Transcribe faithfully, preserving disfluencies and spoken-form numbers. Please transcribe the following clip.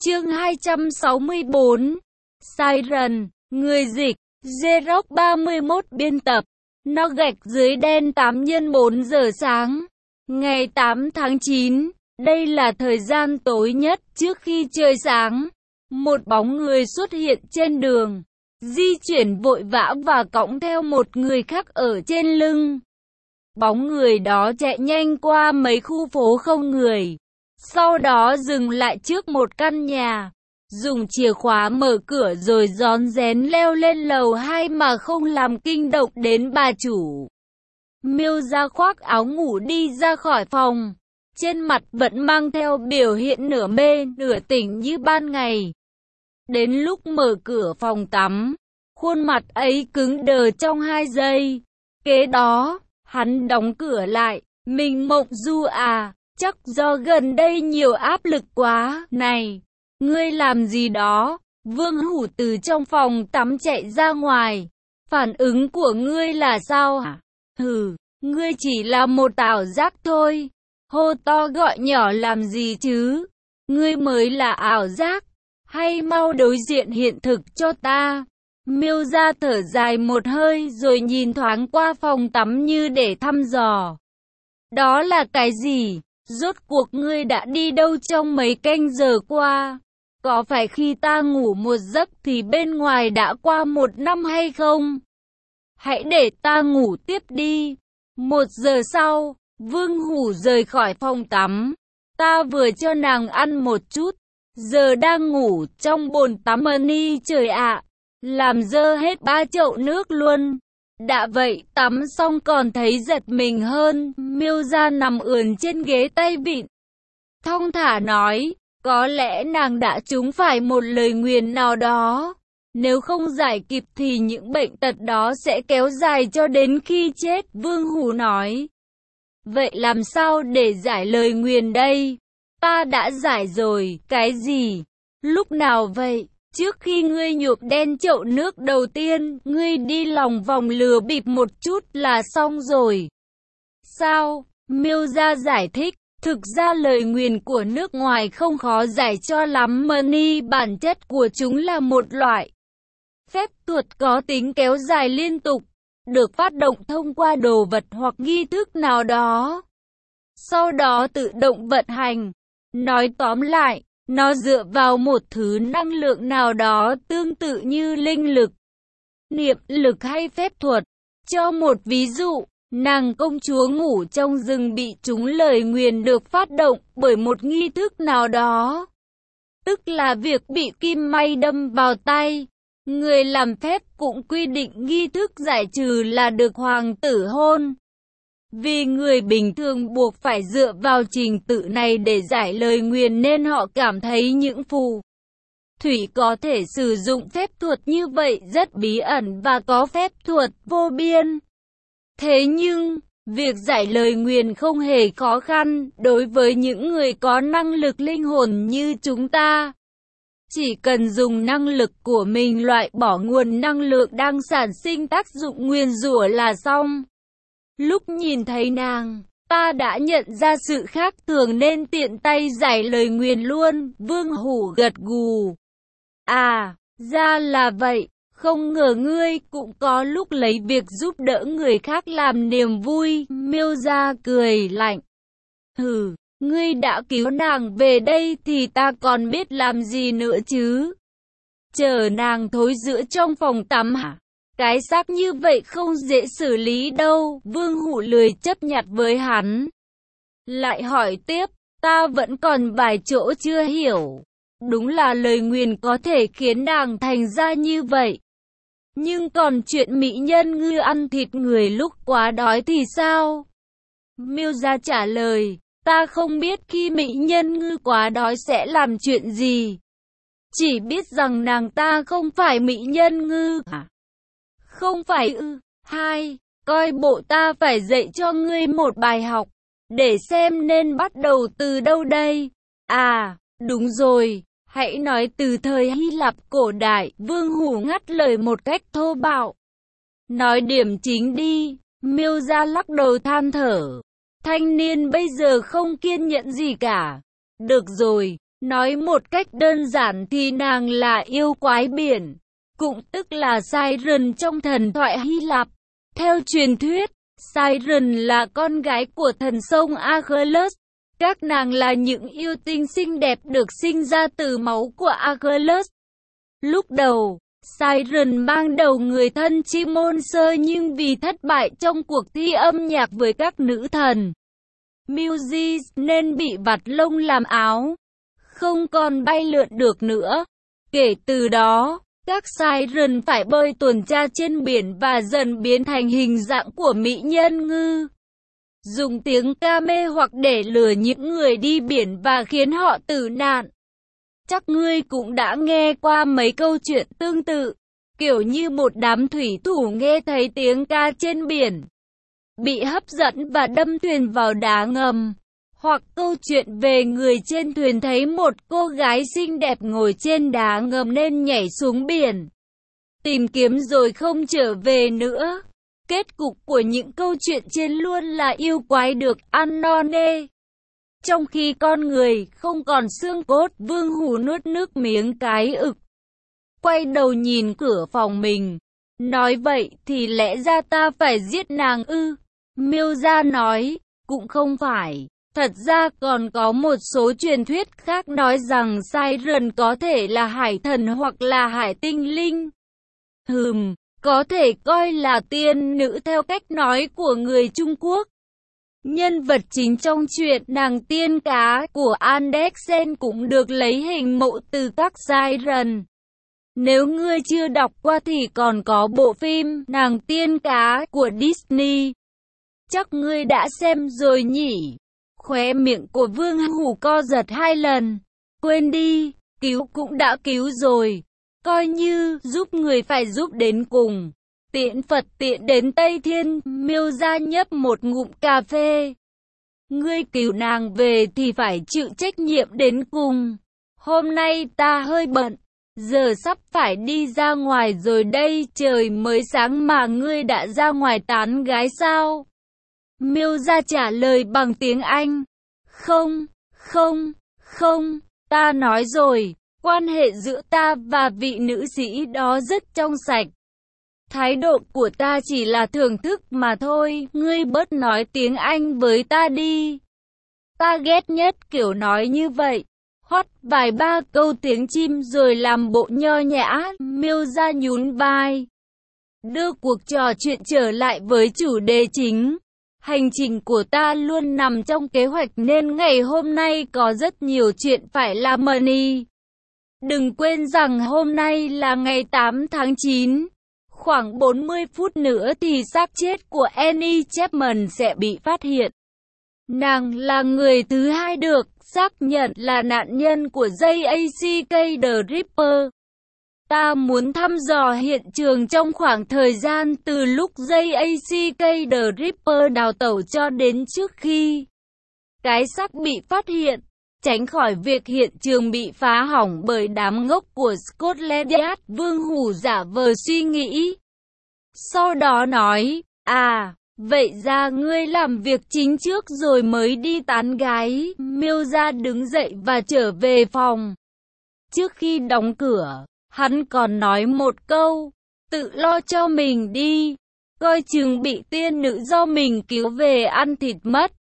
Chương hai trăm sáu mươi bốn. Siren, người dịch, Xerox ba mươi mốt biên tập. Nó gạch dưới đen tám nhân bốn giờ sáng. Ngày tám tháng chín, đây là thời gian tối nhất trước khi trời sáng. Một bóng người xuất hiện trên đường, di chuyển vội vã và cõng theo một người khác ở trên lưng. Bóng người đó chạy nhanh qua mấy khu phố không người, sau đó dừng lại trước một căn nhà, dùng chìa khóa mở cửa rồi rón rén leo lên lầu hai mà không làm kinh động đến bà chủ. Miêu ra khoác áo ngủ đi ra khỏi phòng, trên mặt vẫn mang theo biểu hiện nửa mê nửa tỉnh như ban ngày. Đến lúc mở cửa phòng tắm, khuôn mặt ấy cứng đờ trong hai giây. Kế đó, hắn đóng cửa lại. Mình mộng du à, chắc do gần đây nhiều áp lực quá. Này, ngươi làm gì đó? Vương Hủ từ trong phòng tắm chạy ra ngoài. Phản ứng của ngươi là sao hả? Hừ, ngươi chỉ là một ảo giác thôi. Hô to gọi nhỏ làm gì chứ? Ngươi mới là ảo giác. Hay mau đối diện hiện thực cho ta. Miêu ra thở dài một hơi rồi nhìn thoáng qua phòng tắm như để thăm dò. Đó là cái gì? Rốt cuộc ngươi đã đi đâu trong mấy canh giờ qua? Có phải khi ta ngủ một giấc thì bên ngoài đã qua một năm hay không? Hãy để ta ngủ tiếp đi. Một giờ sau, Vương Hủ rời khỏi phòng tắm. Ta vừa cho nàng ăn một chút, giờ đang ngủ trong bồn tắm ni trời ạ. Làm dơ hết ba chậu nước luôn. Đã vậy tắm xong còn thấy giật mình hơn. Miêu ra nằm ườn trên ghế tay vịn, thong thả nói, có lẽ nàng đã trúng phải một lời nguyền nào đó. Nếu không giải kịp thì những bệnh tật đó sẽ kéo dài cho đến khi chết. Vương Hủ nói. Vậy làm sao để giải lời nguyền đây? Ta đã giải rồi. Cái gì? Lúc nào vậy? Trước khi ngươi nhuộm đen chậu nước đầu tiên, ngươi đi lòng vòng lừa bịp một chút là xong rồi. Sao? Miêu ra giải thích. Thực ra lời nguyền của nước ngoài không khó giải cho lắm. Money bản chất của chúng là một loại phép thuật có tính kéo dài liên tục, được phát động thông qua đồ vật hoặc nghi thức nào đó, sau đó tự động vận hành. Nói tóm lại, nó dựa vào một thứ năng lượng nào đó tương tự như linh lực, niệm lực hay phép thuật. Cho một ví dụ, nàng công chúa ngủ trong rừng bị trúng lời nguyền được phát động bởi một nghi thức nào đó, tức là việc bị kim may đâm vào tay. Người làm phép cũng quy định nghi thức giải trừ là được hoàng tử hôn. Vì người bình thường buộc phải dựa vào trình tự này để giải lời nguyền nên họ cảm thấy những phù thủy có thể sử dụng phép thuật như vậy rất bí ẩn và có phép thuật vô biên. Thế nhưng, việc giải lời nguyền không hề khó khăn đối với những người có năng lực linh hồn như chúng ta. Chỉ cần dùng năng lực của mình loại bỏ nguồn năng lượng đang sản sinh tác dụng nguyền rủa là xong. Lúc nhìn thấy nàng, ta đã nhận ra sự khác thường nên tiện tay giải lời nguyền luôn. Vương Hủ gật gù. À, ra là vậy. Không ngờ ngươi cũng có lúc lấy việc giúp đỡ người khác làm niềm vui. Miêu ra cười lạnh. Hừ, ngươi đã cứu nàng về đây thì ta còn biết làm gì nữa chứ? Chờ nàng thối rữa trong phòng tắm hả? Cái xác như vậy không dễ xử lý đâu. Vương Hủ lười chấp nhặt với hắn. Lại hỏi tiếp, ta vẫn còn vài chỗ chưa hiểu. Đúng là lời nguyền có thể khiến nàng thành ra như vậy. Nhưng còn chuyện mỹ nhân ngư ăn thịt người lúc quá đói thì sao? Miêu gia trả lời, ta không biết khi mỹ nhân ngư quá đói sẽ làm chuyện gì. Chỉ biết rằng nàng ta không phải mỹ nhân ngư. À? Không phải ư? Hai, coi bộ ta phải dạy cho ngươi một bài học, để xem nên bắt đầu từ đâu đây. À, đúng rồi, hãy nói từ thời Hy Lạp cổ đại. Vương Hủ ngắt lời một cách thô bạo. Nói điểm chính đi. Miêu ra lắc đầu than thở. Thanh niên bây giờ không kiên nhẫn gì cả. Được rồi, Nói một cách đơn giản thì nàng là yêu quái biển, cũng tức là Siren trong thần thoại Hy Lạp. Theo truyền thuyết, Siren là con gái của thần sông Achilles. Các nàng là những yêu tinh xinh đẹp được sinh ra từ máu của Achilles. Lúc đầu, Siren mang đầu người thân Chimôn Sơ, nhưng vì thất bại trong cuộc thi âm nhạc với các nữ thần Muses nên bị vặt lông làm áo, không còn bay lượn được nữa. Kể từ đó, các Siren phải bơi tuần tra trên biển và dần biến thành hình dạng của mỹ nhân ngư, dùng tiếng ca mê hoặc để lừa những người đi biển và khiến họ tử nạn. Chắc ngươi cũng đã nghe qua mấy câu chuyện tương tự, kiểu như một đám thủy thủ nghe thấy tiếng ca trên biển, bị hấp dẫn và đâm thuyền vào đá ngầm. Hoặc câu chuyện về người trên thuyền thấy một cô gái xinh đẹp ngồi trên đá ngầm nên nhảy xuống biển, tìm kiếm rồi không trở về nữa. Kết cục của những câu chuyện trên luôn là yêu quái được ăn no nê. Trong khi con người không còn xương cốt, Vương Hủ nuốt nước miếng cái ực, quay đầu nhìn cửa phòng mình, nói vậy thì lẽ ra ta phải giết nàng ư? Miêu Gia nói, cũng không phải. Thật ra còn có một số truyền thuyết khác nói rằng Siren có thể là hải thần hoặc là hải tinh linh. Hừm, có thể coi là tiên nữ theo cách nói của người Trung Quốc. Nhân vật chính trong truyện Nàng Tiên Cá của Andersen cũng được lấy hình mẫu từ các Siren. Nếu ngươi chưa đọc qua thì còn có bộ phim Nàng Tiên Cá của Disney. Chắc ngươi đã xem rồi nhỉ? Khóe miệng của Vương Hủ co giật hai lần. Quên đi, cứu cũng đã cứu rồi. Coi như giúp người phải giúp đến cùng. Tiễn Phật tiện đến Tây Thiên. Miêu Gia nhấp một ngụm cà phê. Ngươi cứu nàng về thì phải chịu trách nhiệm đến cùng. Hôm nay ta hơi bận, giờ sắp phải đi ra ngoài rồi đây, trời mới sáng mà ngươi đã ra ngoài tán gái sao? Miêu Gia trả lời bằng tiếng Anh. Không, không, không, ta nói rồi, quan hệ giữa ta và vị nữ sĩ đó rất trong sạch. Thái độ của ta chỉ là thưởng thức mà thôi, ngươi bớt nói tiếng Anh với ta đi. Ta ghét nhất kiểu nói như vậy. Hót vài ba câu tiếng chim rồi làm bộ nho nhã. Miêu Gia nhún vai, đưa cuộc trò chuyện trở lại với chủ đề chính. Hành trình của ta luôn nằm trong kế hoạch nên ngày hôm nay có rất nhiều chuyện phải làm Money. Đừng quên rằng hôm nay là ngày tám tháng chín. Khoảng bốn mươi phút nữa thì xác chết của Annie Chapman sẽ bị phát hiện. Nàng là người thứ hai được xác nhận là nạn nhân của J A C K The Ripper. Ta muốn thăm dò hiện trường trong khoảng thời gian từ lúc J A C K The Ripper đào tẩu cho đến trước khi cái xác bị phát hiện, tránh khỏi việc hiện trường bị phá hỏng bởi đám ngốc của Scotland Yard. Vương Hủ giả vờ suy nghĩ, sau đó nói, à, vậy ra ngươi làm việc chính trước rồi mới đi tán gái. Miêu Gia đứng dậy và trở về phòng. Trước khi đóng cửa, hắn còn nói một câu, tự lo cho mình đi, coi chừng bị tiên nữ do mình cứu về ăn thịt mất.